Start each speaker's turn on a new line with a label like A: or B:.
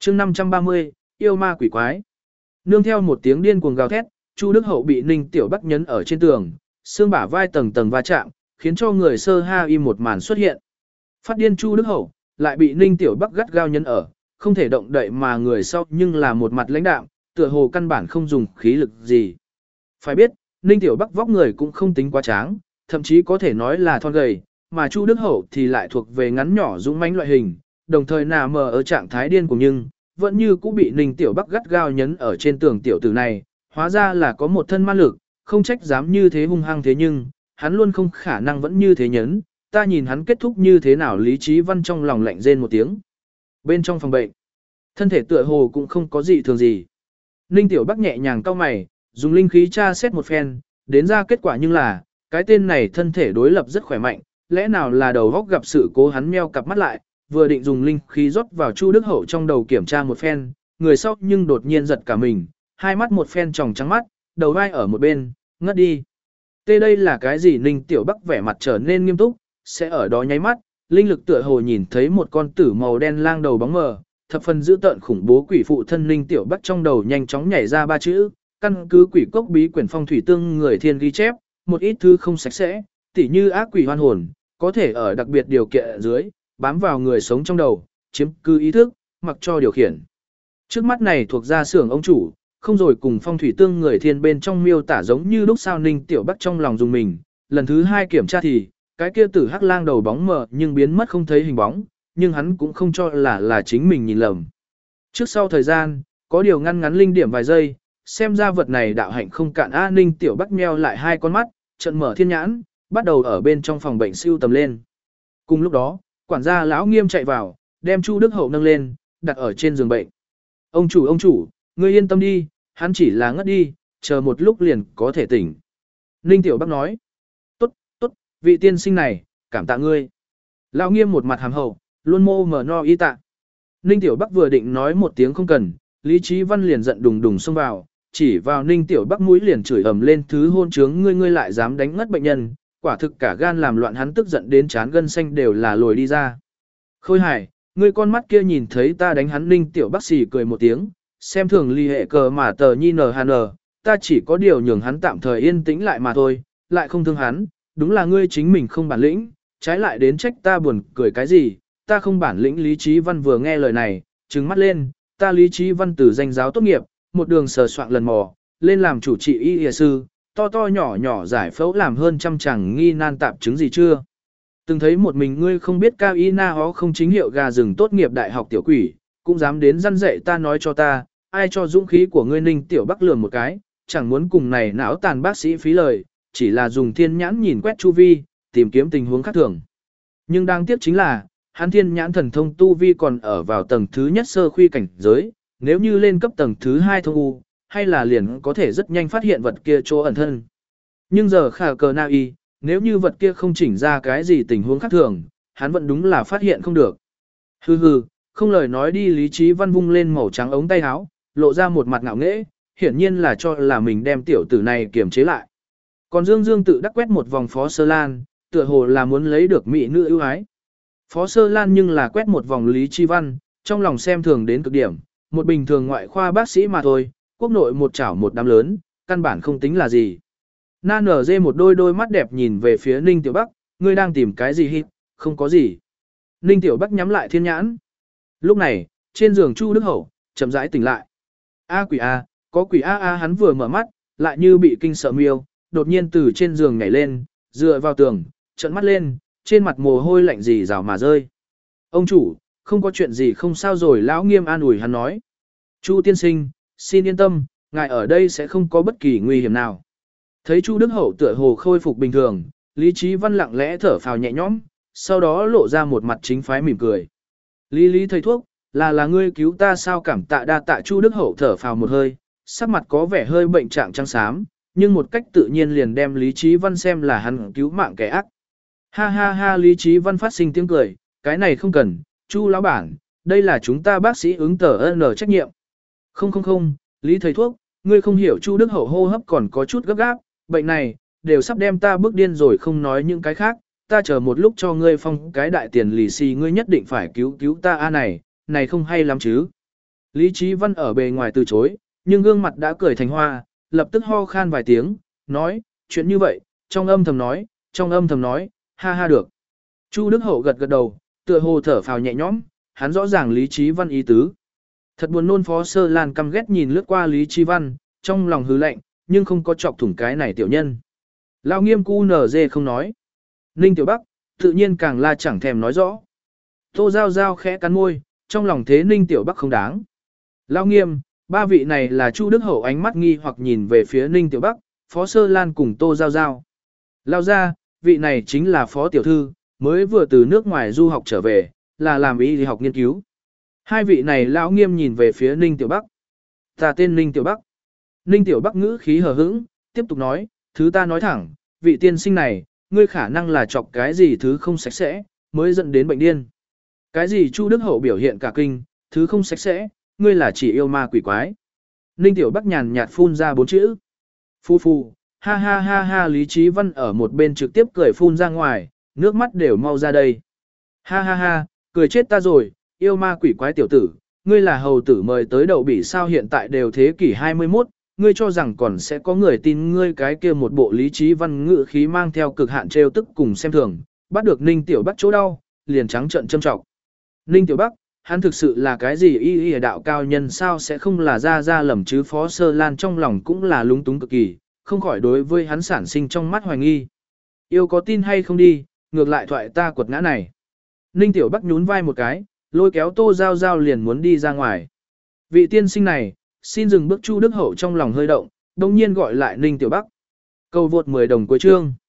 A: chương 530, yêu ma quỷ quái. Nương theo một tiếng điên cuồng gào thét, Chu Đức Hậu bị Ninh Tiểu Bắc nhấn ở trên tường, xương bả vai tầng tầng va chạm, khiến cho người sơ ha im một màn xuất hiện. Phát điên Chu Đức Hậu, lại bị Ninh Tiểu Bắc gắt gao nhấn ở, không thể động đậy mà người sau nhưng là một mặt lãnh đạm, tựa hồ căn bản không dùng khí lực gì. Phải biết, Ninh Tiểu Bắc vóc người cũng không tính quá tráng, thậm chí có thể nói là thon gầy, mà Chu Đức Hậu thì lại thuộc về ngắn nhỏ dũng mãnh loại hình, đồng thời nà mờ ở trạng thái điên cuồng nhưng vẫn như cũ bị Ninh Tiểu Bắc gắt gao nhấn ở trên tường tiểu tử này, hóa ra là có một thân ma lực, không trách dám như thế hung hăng thế nhưng, hắn luôn không khả năng vẫn như thế nhấn, ta nhìn hắn kết thúc như thế nào. Lý Chí Văn trong lòng lạnh rên một tiếng. Bên trong phòng bệnh, thân thể tựa hồ cũng không có gì thường gì. Ninh Tiểu Bắc nhẹ nhàng cau mày, dùng linh khí tra xét một phen, đến ra kết quả nhưng là, cái tên này thân thể đối lập rất khỏe mạnh, lẽ nào là đầu góc gặp sự cố. Hắn meo cặp mắt lại, vừa định dùng linh khí rót vào Chu Đức Hậu trong đầu kiểm tra một phen, người sau nhưng đột nhiên giật cả mình, hai mắt một phen tròng trắng mắt, đầu vai ở một bên, ngất đi. Tê đây là cái gì? Ninh Tiểu Bắc vẻ mặt trở nên nghiêm túc, sẽ ở đó nháy mắt, linh lực tựa hồ nhìn thấy một con tử màu đen lang đầu bóng mờ, thập phần dữ tợn khủng bố quỷ phụ thân. Ninh Tiểu Bắc trong đầu nhanh chóng nhảy ra ba chữ, căn cứ quỷ cốc bí quyển phong thủy tương người thiên ghi chép, một ít thứ không sạch sẽ, tỉ như ác quỷ hoan hồn, có thể ở đặc biệt điều kiện dưới, bám vào người sống trong đầu, chiếm cứ ý thức, mặc cho điều khiển. Trước mắt này thuộc gia xưởng ông chủ, không rồi cùng phong thủy tương người thiên bên trong miêu tả giống như lúc sao. Ninh Tiểu Bắc trong lòng dùng mình, lần thứ hai kiểm tra thì, cái kia tử hắc lang đầu bóng mờ nhưng biến mất không thấy hình bóng, nhưng hắn cũng không cho là chính mình nhìn lầm. Trước sau thời gian, có điều ngăn ngắn linh điểm vài giây, xem ra vật này đạo hạnh không cạn. Ninh Tiểu Bắc meo lại hai con mắt, trận mở thiên nhãn, bắt đầu ở bên trong phòng bệnh siêu tầm lên. Cùng lúc đó, quản gia lão Nghiêm chạy vào, đem Chu Đức Hậu nâng lên, đặt ở trên giường bệnh. Ông chủ, ngươi yên tâm đi, hắn chỉ là ngất đi, chờ một lúc liền có thể tỉnh. Ninh Tiểu Bắc nói. Tốt, vị tiên sinh này, cảm tạ ngươi. Lão Nghiêm một mặt hàm hậu, luôn mô mở no y tạ. Ninh Tiểu Bắc vừa định nói một tiếng không cần, Lý Chí Văn liền giận đùng đùng xông vào, chỉ vào Ninh Tiểu Bắc mũi liền chửi ầm lên, thứ hôn trướng ngươi lại dám đánh ngất bệnh nhân, quả thực cả gan làm loạn. Hắn tức giận đến trán gân xanh đều là lồi đi ra. Khôi Hải, ngươi con mắt kia nhìn thấy ta đánh hắn? Ninh Tiểu Bắc xì cười một tiếng, xem thường ly hệ cờ mà tờ nhi NHN, ta chỉ có điều nhường hắn tạm thời yên tĩnh lại mà thôi, lại không thương hắn, đúng là ngươi chính mình không bản lĩnh, trái lại đến trách ta. Buồn cười cái gì, ta không bản lĩnh? Lý Chí Văn vừa nghe lời này, trừng mắt lên, ta Lý Chí Văn từ danh giáo tốt nghiệp, một đường sờ soạn lần mò, lên làm chủ trị y sư, to nhỏ nhỏ giải phẫu làm hơn trăm chàng nghi nan tạp chứng gì chưa? Từng thấy một mình ngươi không biết cao y na hó không chính hiệu gà rừng tốt nghiệp đại học tiểu quỷ, cũng dám đến răn dạy ta? Nói cho ta, ai cho dũng khí của ngươi? Ninh Tiểu Bắc lườm một cái, chẳng muốn cùng này não tàn bác sĩ phí lời, chỉ là dùng thiên nhãn nhìn quét chu vi, tìm kiếm tình huống khác thường. Nhưng đáng tiếc chính là, hắn thiên nhãn thần thông tu vi còn ở vào tầng thứ nhất sơ khuy cảnh giới, nếu như lên cấp tầng thứ 2 thông u, hay là liền có thể rất nhanh phát hiện vật kia chỗ ẩn thân. Nhưng giờ khả cờ na y, nếu như vật kia không chỉnh ra cái gì tình huống khác thường, hắn vẫn đúng là phát hiện không được. Hừ, không lời nói đi. Lý Chí Văn vung lên màu trắng ống tay áo, lộ ra một mặt ngạo nghễ, hiển nhiên là cho là mình đem tiểu tử này kiềm chế lại. Còn Dương tự đắc quét một vòng Phó Sơ Lan, tựa hồ là muốn lấy được mỹ nữ ưu ái. Phó Sơ Lan nhưng là quét một vòng Lý Chí Văn, trong lòng xem thường đến cực điểm, một bình thường ngoại khoa bác sĩ mà thôi, quốc nội một chảo một đám lớn, căn bản không tính là gì. Na nở dê một đôi mắt đẹp nhìn về phía Ninh Tiểu Bắc, ngươi đang tìm cái gì hít? Không có gì. Ninh Tiểu Bắc nhắm lại thiên nhãn. Lúc này, trên giường Chu Đức Hậu chậm rãi tỉnh lại. A quỷ a, có quỷ a. Hắn vừa mở mắt, lại như bị kinh sợ miêu, đột nhiên từ trên giường nhảy lên, dựa vào tường, trợn mắt lên, trên mặt mồ hôi lạnh rỉ rào mà rơi. Ông chủ, không có chuyện gì không sao rồi. Lão Nghiêm an ủi hắn nói. Chu tiên sinh, xin yên tâm, ngài ở đây sẽ không có bất kỳ nguy hiểm nào. Thấy Chu Đức Hậu tựa hồ khôi phục bình thường, Lý Chí Văn lặng lẽ thở phào nhẹ nhõm, sau đó lộ ra một mặt chính phái mỉm cười. Lý thầy thuốc, là ngươi cứu ta sao? Cảm tạ đa tạ. Chu Đức Hậu thở phào một hơi, sắc mặt có vẻ hơi bệnh trạng trắng xám, nhưng một cách tự nhiên liền đem Lý Chí Văn xem là hắn cứu mạng kẻ ác. Ha, Lý Chí Văn phát sinh tiếng cười, cái này không cần, Chu lão bản, đây là chúng ta bác sĩ ứng tờ N trách nhiệm. Không, Lý thầy thuốc, ngươi không hiểu. Chu Đức Hậu hô hấp còn có chút gấp gáp, bệnh này, đều sắp đem ta bức điên rồi. Không nói những cái khác, ta chờ một lúc cho ngươi phong cái đại tiền lì xì, ngươi nhất định phải cứu ta. Này không hay lắm chứ. Lý Chí Văn ở bề ngoài từ chối, nhưng gương mặt đã cười thành hoa, lập tức ho khan vài tiếng, nói, chuyện như vậy, trong âm thầm nói, ha ha được. Chu Đức Hậu gật gật đầu, tựa hồ thở phào nhẹ nhõm, hắn rõ ràng Lý Chí Văn ý tứ. Thật buồn nôn. Phó Sơ Lan căm ghét nhìn lướt qua Lý Chí Văn, trong lòng hứ lạnh, nhưng không có chọc thủng cái này tiểu nhân. Lao Nghiêm cu nở dê không nói. Ninh Tiểu Bắc, tự nhiên càng la chẳng thèm nói rõ. Tô Giao Giao khẽ cắn môi, trong lòng thế Ninh Tiểu Bắc không đáng. Lao Nghiêm, ba vị này là Chu Đức Hậu ánh mắt nghi hoặc nhìn về phía Ninh Tiểu Bắc, Phó Sơ Lan cùng Tô Giao Giao. Lao ra, vị này chính là Phó Tiểu Thư, mới vừa từ nước ngoài du học trở về, là làm y học nghiên cứu. Hai vị này Lão Nghiêm nhìn về phía Ninh Tiểu Bắc. Ta tên Ninh Tiểu Bắc. Ninh Tiểu Bắc ngữ khí hờ hững, tiếp tục nói, thứ ta nói thẳng, vị tiên sinh này, ngươi khả năng là chọc cái gì thứ không sạch sẽ, mới dẫn đến bệnh điên. Cái gì Chu Đức Hậu biểu hiện cả kinh, thứ không sạch sẽ, ngươi là chỉ yêu ma quỷ quái. Ninh Tiểu Bắc nhàn nhạt phun ra 4 chữ. Phu phu, ha ha ha ha. Lý Chí Văn ở một bên trực tiếp cười phun ra ngoài, nước mắt đều mau ra đây. Ha ha ha, cười chết ta rồi, yêu ma quỷ quái tiểu tử, ngươi là hầu tử mời tới đậu bỉ sao hiện tại đều thế kỷ 21, ngươi cho rằng còn sẽ có người tin ngươi cái kia một bộ Lý Chí Văn ngữ khí mang theo cực hạn trêu tức cùng xem thường, bắt được Ninh Tiểu Bắc chỗ đau, liền trắng trợn châm trọng. Ninh Tiểu Bắc, hắn thực sự là cái gì y đạo cao nhân sao sẽ không là ra lầm chứ. Phó Sơ Lan trong lòng cũng là lúng túng cực kỳ, không khỏi đối với hắn sản sinh trong mắt hoài nghi. Yêu có tin hay không đi, ngược lại thoại ta quật ngã này. Ninh Tiểu Bắc nhún vai một cái, lôi kéo Tô Giao Giao liền muốn đi ra ngoài. Vị tiên sinh này, xin dừng bước. Chu Đức Hậu trong lòng hơi động, đồng nhiên gọi lại Ninh Tiểu Bắc. Cầu vượt 10 đồng cuối chương.